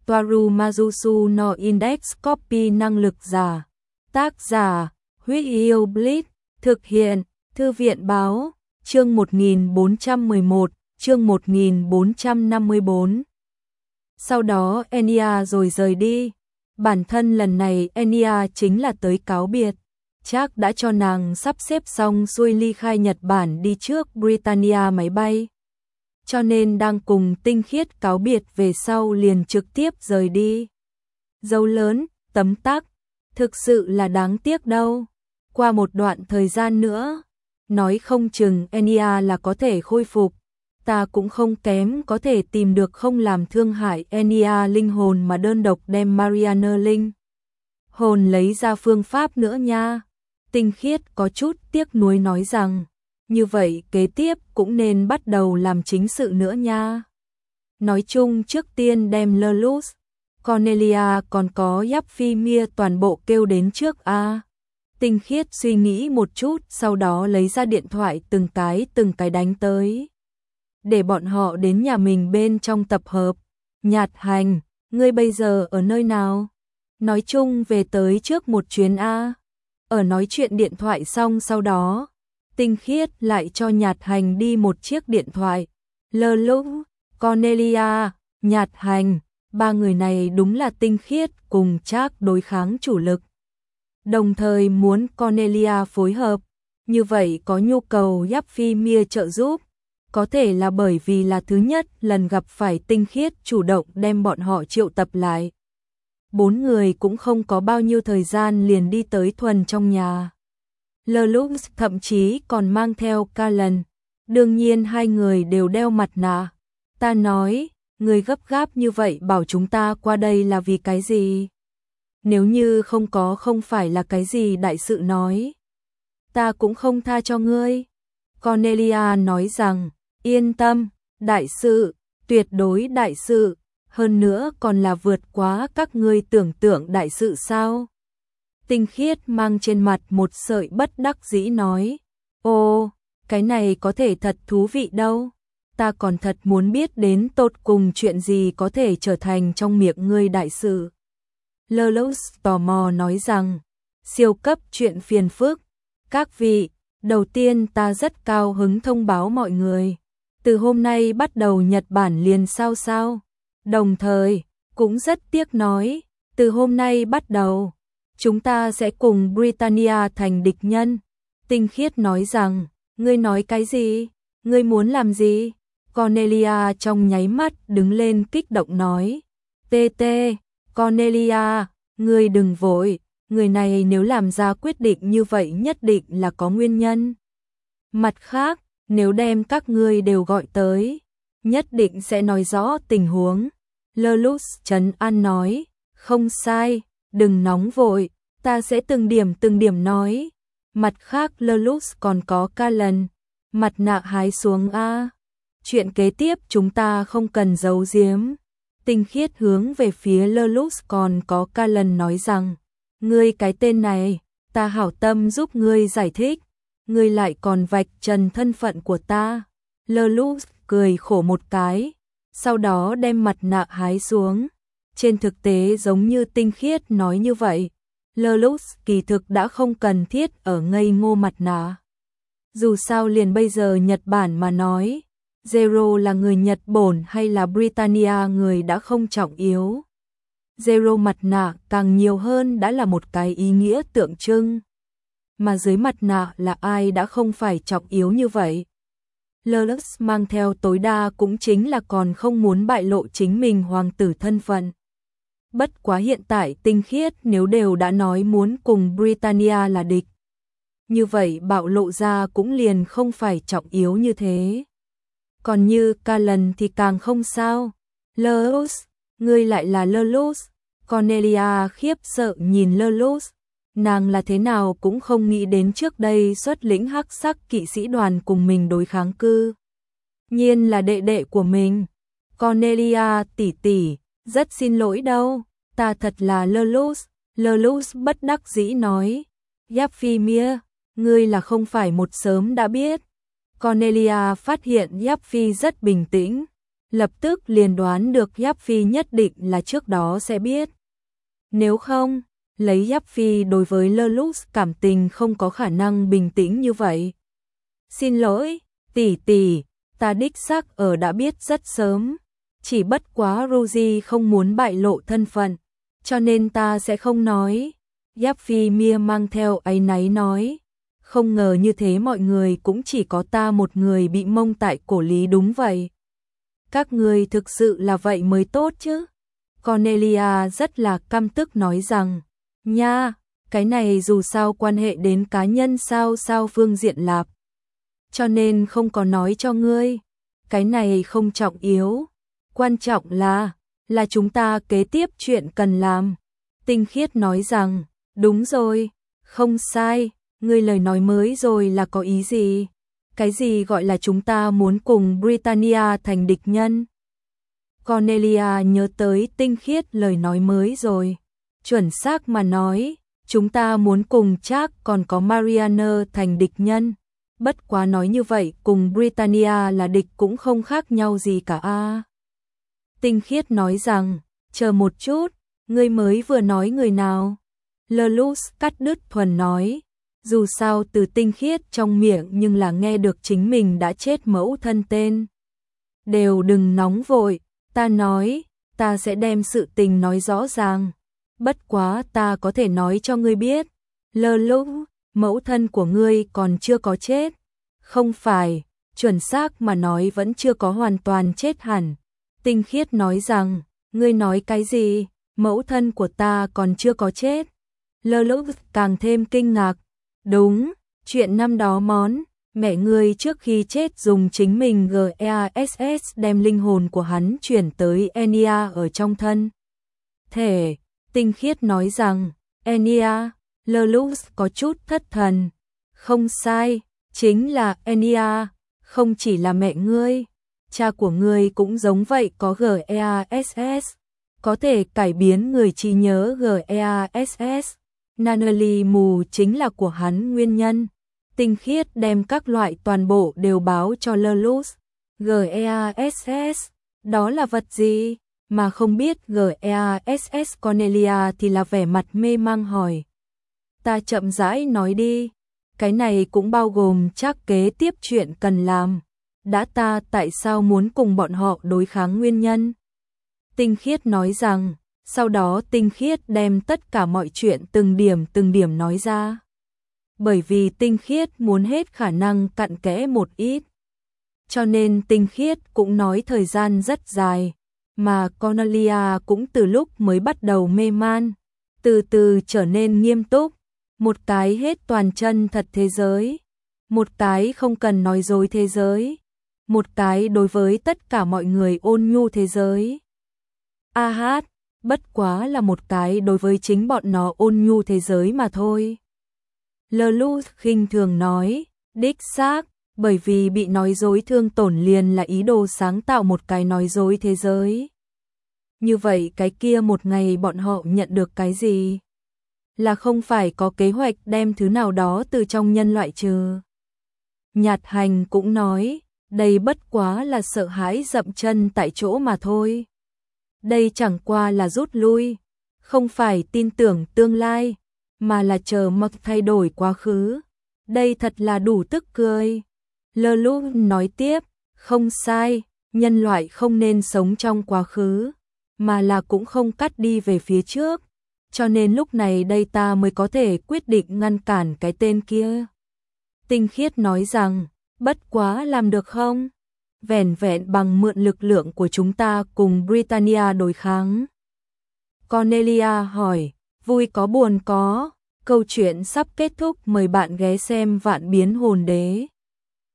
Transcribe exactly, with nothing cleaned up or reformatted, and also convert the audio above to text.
Toaru Majusu no Index Copy năng lực giả. Tác giả, Huyết Yêu Blitz, thực hiện, Thư viện báo, chương một nghìn bốn trăm mười một, chương một nghìn bốn trăm năm mươi tư. Sau đó Enya rồi rời đi. Bản thân lần này Enya chính là tới cáo biệt. Chắc đã cho nàng sắp xếp xong xuôi ly khai Nhật Bản đi trước Britannia máy bay. Cho nên đang cùng Tinh Khiết cáo biệt về sau liền trực tiếp rời đi. Dấu lớn, tấm tắc, thực sự là đáng tiếc đâu. Qua một đoạn thời gian nữa, nói không chừng Enya là có thể khôi phục. Ta cũng không kém có thể tìm được không làm thương hại Enya linh hồn mà đơn độc đem Mariana linh hồn lấy ra phương pháp nữa nha. Tinh Khiết có chút tiếc nuối nói rằng, như vậy kế tiếp cũng nên bắt đầu làm chính sự nữa nha. Nói chung trước tiên đem Lerlus, Cornelia còn có Yapphimia toàn bộ kêu đến trước a. Tinh Khiết suy nghĩ một chút, sau đó lấy ra điện thoại từng cái từng cái đánh tới. Để bọn họ đến nhà mình bên trong tập hợp. Nhạt Hành, ngươi bây giờ ở nơi nào? Nói chung về tới trước một chuyến a. Ở nói chuyện điện thoại xong sau đó, Tinh Khiết lại cho Nhạt Hành đi một chiếc điện thoại. Lerlus, Cornelia, Nhạt Hành, ba người này đúng là Tinh Khiết cùng Trác đối kháng chủ lực. Đồng thời muốn Cornelia phối hợp, như vậy có nhu cầu Yapphimia trợ giúp. Có thể là bởi vì là thứ nhất lần gặp phải Tinh Khiết chủ động đem bọn họ triệu tập lại. Bốn người cũng không có bao nhiêu thời gian liền đi tới thuần trong nhà. Lerlus thậm chí còn mang theo Callan. Đương nhiên hai người đều đeo mặt nạ. Ta nói, người gấp gáp như vậy bảo chúng ta qua đây là vì cái gì? Nếu như không có không phải là cái gì đại sự nói, ta cũng không tha cho ngươi. Cornelia nói rằng, yên tâm, đại sự, tuyệt đối đại sự, hơn nữa còn là vượt quá các ngươi tưởng tượng đại sự sao? Tinh Khiết mang trên mặt một sợi bất đắc dĩ nói, ô, cái này có thể thật thú vị đâu. Ta còn thật muốn biết đến tột cùng chuyện gì có thể trở thành trong miệng ngươi đại sự. Lerlus tò mò nói rằng, siêu cấp chuyện phiền phức. Các vị, đầu tiên ta rất cao hứng thông báo mọi người. Từ hôm nay bắt đầu Nhật Bản liền sao sao. Đồng thời, cũng rất tiếc nói, từ hôm nay bắt đầu, chúng ta sẽ cùng Britannia thành địch nhân. Tinh Khiết nói rằng, ngươi nói cái gì? Ngươi muốn làm gì? Cornelia trong nháy mắt đứng lên kích động nói, tê tê, Cornelia, ngươi đừng vội, người này nếu làm ra quyết định như vậy nhất định là có nguyên nhân. Mặt khác, nếu đem các ngươi đều gọi tới, nhất định sẽ nói rõ tình huống. Lerlus trấn an nói, không sai, đừng nóng vội, ta sẽ từng điểm từng điểm nói. Mặt khác Lerlus còn có Callan, mặt nạ hái xuống a. Chuyện kế tiếp chúng ta không cần giấu giếm. Tinh Khiết hướng về phía Lerlus còn có Callan nói rằng, ngươi cái tên này, ta hảo tâm giúp ngươi giải thích, ngươi lại còn vạch trần thân phận của ta. Lerlus cười khổ một cái, sau đó đem mặt nạ hái xuống. Trên thực tế giống như Tinh Khiết nói như vậy, Lerlus kỳ thực đã không cần thiết ở ngây ngô mặt nạ. Dù sao liền bây giờ Nhật Bản mà nói, Zero là người Nhật Bổn hay là Britannia người đã không trọng yếu. Zero mặt nạ càng nhiều hơn đã là một cái ý nghĩa tượng trưng. Mà dưới mặt nạ là ai đã không phải trọng yếu như vậy. Lerlus mang theo tối đa cũng chính là còn không muốn bại lộ chính mình hoàng tử thân phận. Bất quá hiện tại Tinh Khiết nếu đều đã nói muốn cùng Britannia là địch, như vậy bạo lộ ra cũng liền không phải trọng yếu như thế. Còn như Callan thì càng không sao. Lerlus, ngươi lại là Lerlus. Cornelia khiếp sợ nhìn Lerlus. Nàng là thế nào cũng không nghĩ đến trước đây xuất lĩnh hắc sắc kỵ sĩ đoàn cùng mình đối kháng cư nhiên là đệ đệ của mình. Cornelia tỷ tỷ, rất xin lỗi đâu, ta thật là Lerlus. Lerlus bất đắc dĩ nói, Yapphimia, ngươi là không phải một sớm đã biết. Cornelia phát hiện Yaphi rất bình tĩnh. lập tức liền đoán được Giáp Phi nhất định là trước đó sẽ biết. Nếu không, lấy Giáp Phi đối với Lelouch cảm tình không có khả năng bình tĩnh như vậy. Xin lỗi, tỷ tỷ, ta đích xác ở đã biết rất sớm, chỉ bất quá Rosie không muốn bại lộ thân phận, cho nên ta sẽ không nói. Giáp Phi mia mang theo áy náy nói, không ngờ như thế mọi người cũng chỉ có ta một người bị mông tại cổ lý đúng vậy. Các người thực sự là vậy mới tốt chứ. Cornelia rất là căm tức nói rằng, nha, cái này dù sao quan hệ đến cá nhân sao sao phương diện lạp. Cho nên không có nói cho ngươi, cái này không trọng yếu, quan trọng là, là chúng ta kế tiếp chuyện cần làm. Tinh Khiết nói rằng, đúng rồi, không sai, ngươi lời nói mới rồi là có ý gì? Cái gì gọi là chúng ta muốn cùng Britannia thành địch nhân? Cornelia nhớ tới Tinh Khiết lời nói mới rồi, chuẩn xác mà nói, chúng ta muốn cùng Jack còn có Marianne thành địch nhân. Bất quá nói như vậy cùng Britannia là địch cũng không khác nhau gì cả a. À, Tinh Khiết nói rằng, chờ một chút, ngươi mới vừa nói người nào? Lelouch cắt đứt thuần nói, dù sao từ Tinh Khiết trong miệng nhưng là nghe được chính mình đã chết mẫu thân tên. Đều đừng nóng vội, ta nói, ta sẽ đem sự tình nói rõ ràng. Bất quá ta có thể nói cho ngươi biết, Lelouch, mẫu thân của ngươi còn chưa có chết. Không phải, chuẩn xác mà nói vẫn chưa có hoàn toàn chết hẳn. Tinh Khiết nói rằng, ngươi nói cái gì, mẫu thân của ta còn chưa có chết. Lelouch càng thêm kinh ngạc. Đúng, chuyện năm đó món, mẹ ngươi trước khi chết dùng chính mình giê e a ét ét đem linh hồn của hắn chuyển tới Enya ở trong thân thể. Tinh Khiết nói rằng, Enya, Lelouch có chút thất thần. Không sai, chính là Enya, không chỉ là mẹ ngươi, cha của ngươi cũng giống vậy có giê e a ét ét, có thể cải biến người trí nhớ giê e a ét ét. Natalie mù chính là của hắn nguyên nhân. Tinh Khiết đem các loại toàn bộ đều báo cho Lelouch. giê e a ét ét, đó là vật gì? Mà không biết giê e a ét ét. Cornelia thì là vẻ mặt mê mang hỏi. Ta chậm rãi nói đi. Cái này cũng bao gồm chắc kế tiếp chuyện cần làm. Đã ta tại sao muốn cùng bọn họ đối kháng nguyên nhân? Tinh Khiết nói rằng, sau đó Tinh Khiết đem tất cả mọi chuyện từng điểm từng điểm nói ra. Bởi vì Tinh Khiết muốn hết khả năng cặn kẽ một ít. Cho nên Tinh Khiết cũng nói thời gian rất dài, mà Cornelia cũng từ lúc mới bắt đầu mê man, từ từ trở nên nghiêm túc. Một cái hết toàn chân thật thế giới, một cái không cần nói dối thế giới, một cái đối với tất cả mọi người ôn nhu thế giới. A hát, bất quá là một cái đối với chính bọn nó ôn nhu thế giới mà thôi. Lelouch khinh thường nói, đích xác, bởi vì bị nói dối thương tổn liền là ý đồ sáng tạo một cái nói dối thế giới. Như vậy cái kia một ngày bọn họ nhận được cái gì? Là không phải có kế hoạch đem thứ nào đó từ trong nhân loại trừ. Nhạt Hành cũng nói, đây bất quá là sợ hãi dậm chân tại chỗ mà thôi. Đây chẳng qua là rút lui, không phải tin tưởng tương lai, mà là chờ mặc thay đổi quá khứ. Đây thật là đủ tức cười. Lelouch nói tiếp, không sai, nhân loại không nên sống trong quá khứ, mà là cũng không cắt đi về phía trước. Cho nên lúc này đây ta mới có thể quyết định ngăn cản cái tên kia. Tinh Khiết nói rằng, bất quá làm được không? Vẻn vẹn bằng mượn lực lượng của chúng ta cùng Britannia đối kháng. Cornelia hỏi, vui có buồn có, câu chuyện sắp kết thúc, mời bạn ghé xem Vạn Biến Hồn Đế.